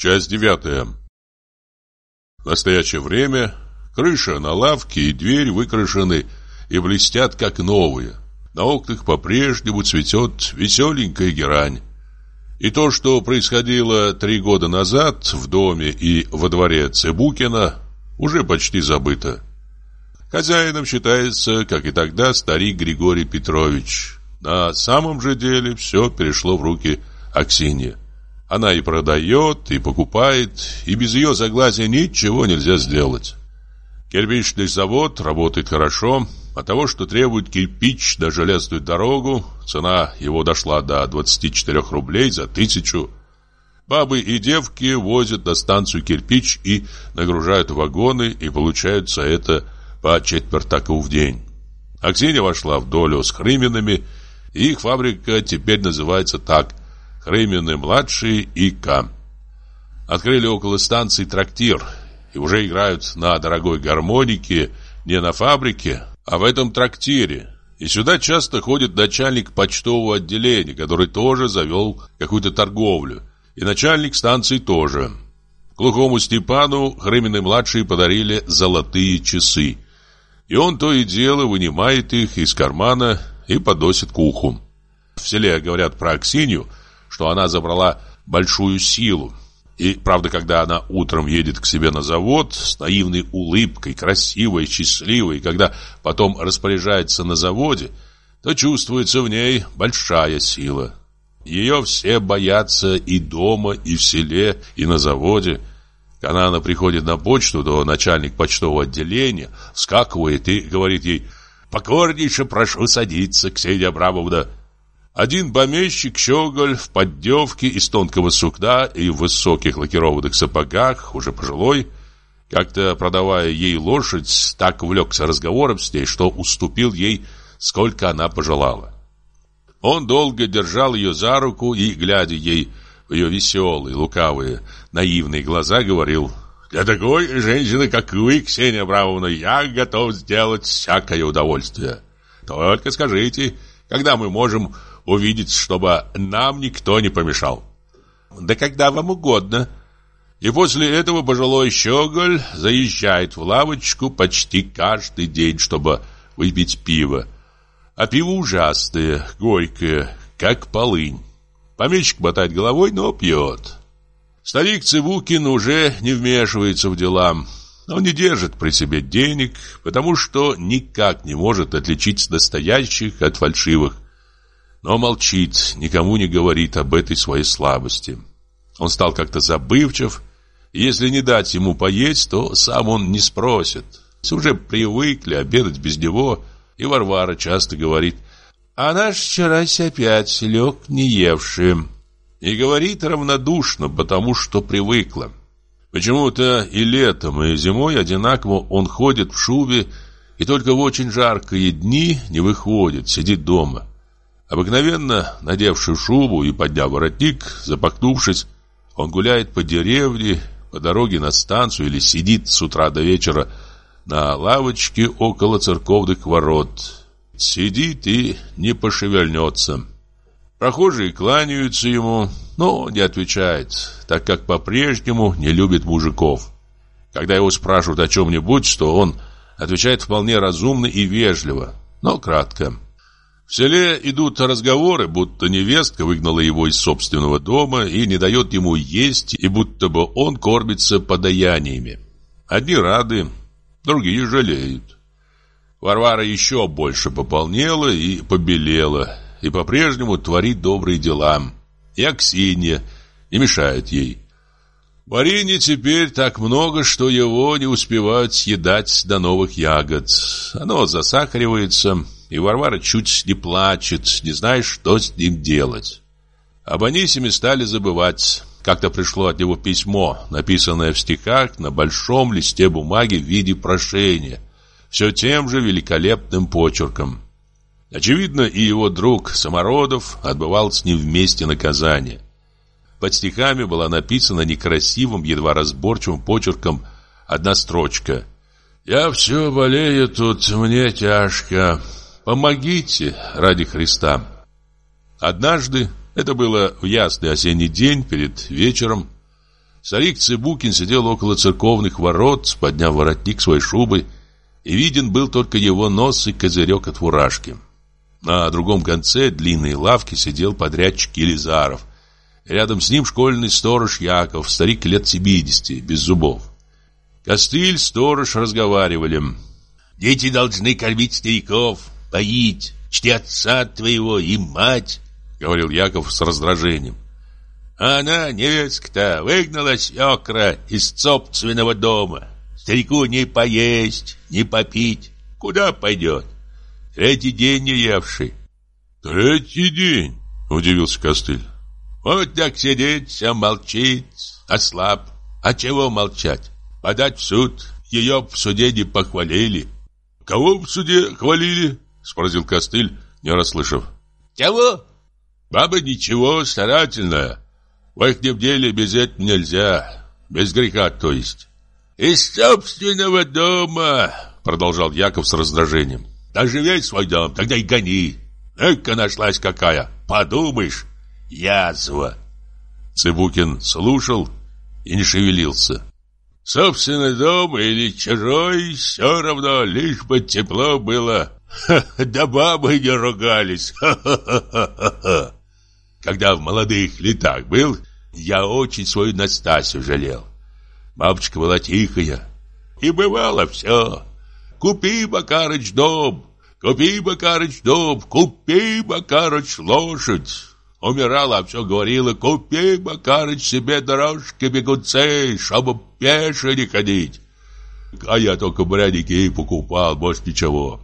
Часть 9. В настоящее время крыша на лавке и дверь выкрашены и блестят, как новые. На окнах по-прежнему цветет веселенькая герань. И то, что происходило 3 года назад в доме и во дворе Цыбукина, уже почти забыто. Хозяином считается, как и тогда, старик Григорий Петрович. На самом же деле все перешло в руки Аксиньи. Она и продает, и покупает, и без ее согласия ничего нельзя сделать. Кирпичный завод работает хорошо. От того, что требует кирпич на железную дорогу, цена его дошла до 24 рублей за 1000. Бабы и девки возят на станцию кирпич и нагружают вагоны, и получают за это по четвертаку в день. Аксинья вошла в долю с Хрыминами, и их фабрика теперь называется так: Хрымины-младшие и К. Открыли около станции трактир, и уже играют на дорогой гармонике не на фабрике, а в этом трактире. И сюда часто ходит начальник почтового отделения, который тоже завел какую-то торговлю, и начальник станции тоже. Глухому Степану Хрымины-младшие подарили золотые часы, и он то и дело вынимает их из кармана и подносит к уху. В селе говорят про Аксинью, что она забрала большую силу. И, правда, когда она утром едет к себе на завод с наивной улыбкой, красивой, счастливой, и когда потом распоряжается на заводе, то чувствуется в ней большая сила. Ее все боятся и дома, и в селе, и на заводе. Когда она приходит на почту, то начальник почтового отделения вскакивает и говорит ей: «Покорнейше прошу садиться, Ксения Абрамовна». Один помещик Щеголь в поддевке из тонкого сукна и в высоких лакированных сапогах, уже пожилой, как-то продавая ей лошадь, так увлекся разговором с ней, что уступил ей, сколько она пожелала. Он долго держал ее за руку и, глядя ей в ее веселые, лукавые, наивные глаза, говорил: «Для такой женщины, как вы, Ксения Абрамовна, я готов сделать всякое удовольствие. Только скажите, когда мы можем увидеть, чтобы нам никто не помешал?» «Да когда вам угодно». И после этого пожилой Щеголь заезжает в лавочку почти каждый день, чтобы выпить пиво. А пиво ужасное, горькое, как полынь. Помещик мотает головой, но пьет. Старик Цыбукин уже не вмешивается в дела. Он не держит при себе денег, потому что никак не может отличить настоящих от фальшивых. Но молчит, никому не говорит об этой своей слабости. Он стал как-то забывчив, и если не дать ему поесть, то сам он не спросит. Уже привыкли обедать без него, и Варвара часто говорит: «А наш вчерась опять лег не евшим». И говорит равнодушно, потому что привыкла. Почему-то и летом, и зимой одинаково он ходит в шубе, и только в очень жаркие дни не выходит, сидит дома. Обыкновенно, надевший шубу и подняв воротник, запахнувшись, он гуляет по деревне, по дороге на станцию или сидит с утра до вечера на лавочке около церковных ворот. Сидит и не пошевельнется. Прохожие кланяются ему, но не отвечает, так как по-прежнему не любит мужиков. Когда его спрашивают о чем-нибудь, то он отвечает вполне разумно и вежливо, но кратко. В селе идут разговоры, будто невестка выгнала его из собственного дома и не дает ему есть, и будто бы он кормится подаяниями. Одни рады, другие жалеют. Варвара еще больше пополнела и побелела, и по-прежнему творит добрые дела. И Аксинья не мешает ей. Варенья теперь так много, что его не успевают съедать до новых ягод. Оно засахаривается, и Варвара чуть не плачет, не зная, что с ним делать. Об Анисиме стали забывать. Как-то пришло от него письмо, написанное в стихах на большом листе бумаги в виде прошения, все тем же великолепным почерком. Очевидно, и его друг Самородов отбывал с ним вместе наказание. Под стихами была написана некрасивым, едва разборчивым почерком одна строчка: «Я все болею тут, мне тяжко. Помогите ради Христа». Однажды, это было в ясный осенний день, перед вечером, Старик Цыбукин сидел около церковных ворот, подняв воротник своей шубы, и виден был только его нос и козырек от фуражки. На другом конце длинной лавки сидел подрядчик Елизаров. Рядом с ним школьный сторож Яков, старик лет 70, без зубов. Костыль, сторож разговаривали. «Дети должны кормить стариков, поить, чти отца твоего и мать», — говорил Яков с раздражением. «А она, невестка-то, выгнала свекра из собственного дома. Старику не поесть, не попить. Куда пойдет? Третий день не евший». «Третий день?» — удивился Костыль. «Вот так сидит, все молчит, ослаб. А чего молчать? Подать в суд. Ее в суде не похвалили». «Кого в суде хвалили?» — спросил Костыль, не расслышав. «Кого?» «Баба ничего, старательная. В ихнем деле без этого нельзя. Без греха, то есть». «Из собственного дома», — продолжал Яков с раздражением. «Да живей свой дом, тогда и гони. Эка нашлась какая. Подумаешь, язва». Цыбукин слушал и не шевелился. «Собственный дом или чужой, все равно, лишь бы тепло было. Да бабы не ругались. Ха-ха-ха-ха-ха. Когда в молодых летах был, я очень свою Настасью жалел. Бабочка была тихая. И бывало все. Купи, Макарыч, дом. Купи, Макарыч, дом. Купи, Макарыч, лошадь. Умирала, а все говорила: купи, Макарыч, себе дорожки бегунцы, чтобы пеше не ходить. А я только бряники и покупал, больше ничего.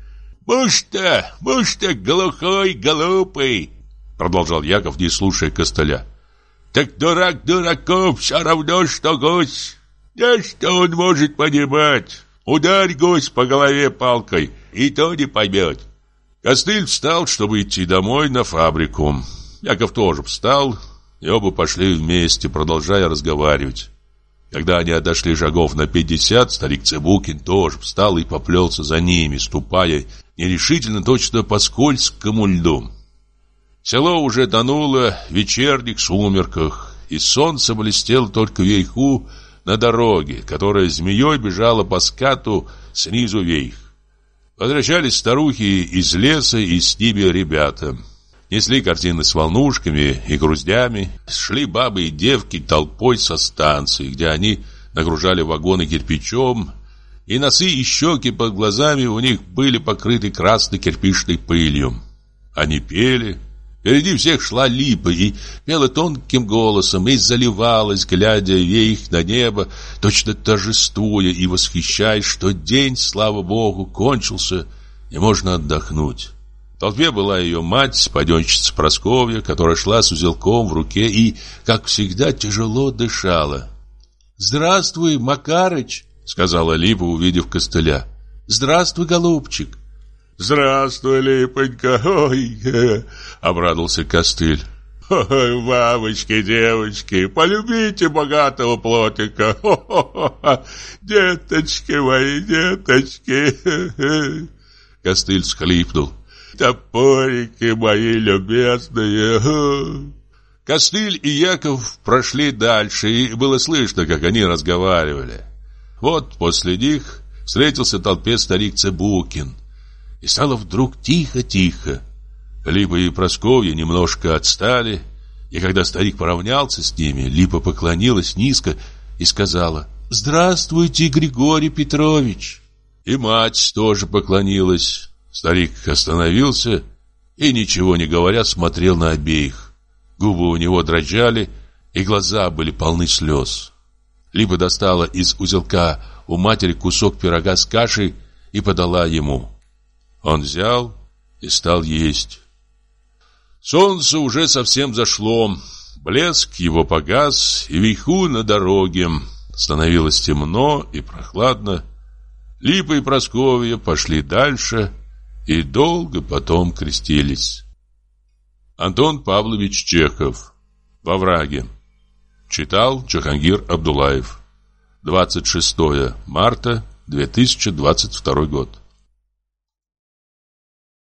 Муж-то глухой, глупый», — продолжал Яков, не слушая Костыля. «Так дурак дураков все равно, что гусь. Да что он может понимать? Ударь гусь по голове палкой, и то не поймет». Костыль встал, чтобы идти домой на фабрику. Яков тоже встал, и оба пошли вместе, продолжая разговаривать. Когда они отошли шагов на 50, старик Цыбукин тоже встал и поплелся за ними, ступая нерешительно, точно по скользкому льду. Село уже тонуло в вечерних сумерках, и солнце блестело только вверху на дороге, которая змеей бежала по скату снизу вверх. Возвращались старухи из леса, и с ними ребята. Несли картины с волнушками и груздями. Шли бабы и девки толпой со станции, где они нагружали вагоны кирпичом, и носы и щеки под глазами у них были покрыты красной кирпичной пылью. Они пели. Впереди всех шла Липа и пела тонким голосом и заливалась, глядя вверх на небо, точно торжествуя и восхищаясь, что день, слава Богу, кончился, и можно отдохнуть. В толпе была ее мать, паденщица Прасковья, которая шла с узелком в руке и, как всегда, тяжело дышала. «Здравствуй, Макарыч», — сказала Липа, увидев Костыля. «Здравствуй, голубчик». «Здравствуй, Липонька, ой!» — обрадовался Костыль. «Ой, мамочки, девочки, полюбите богатого плотника! Хо-хо-хо! Деточки мои, деточки!» Костыль всхлипнул. «Топорики мои любезные!» Костыль и Яков прошли дальше, и было слышно, как они разговаривали. Вот после них встретился в толпе старик Цыбукин. И стало вдруг тихо-тихо. Липа и Прасковья немножко отстали, и когда старик поравнялся с ними, Липа поклонилась низко и сказала: «Здравствуйте, Григорий Петрович!» И мать тоже поклонилась. Старик остановился и, ничего не говоря, смотрел на обеих. Губы у него дрожали, и глаза были полны слез. Липа достала из узелка у матери кусок пирога с кашей и подала ему. Он взял и стал есть. Солнце уже совсем зашло. Блеск его погас, и вверху на дороге становилось темно и прохладно. Липа и Прасковья пошли дальше и долго потом крестились. Антон Павлович Чехов. «Во враге». Читал Джахангир Абдулаев. 26 марта 2022 год.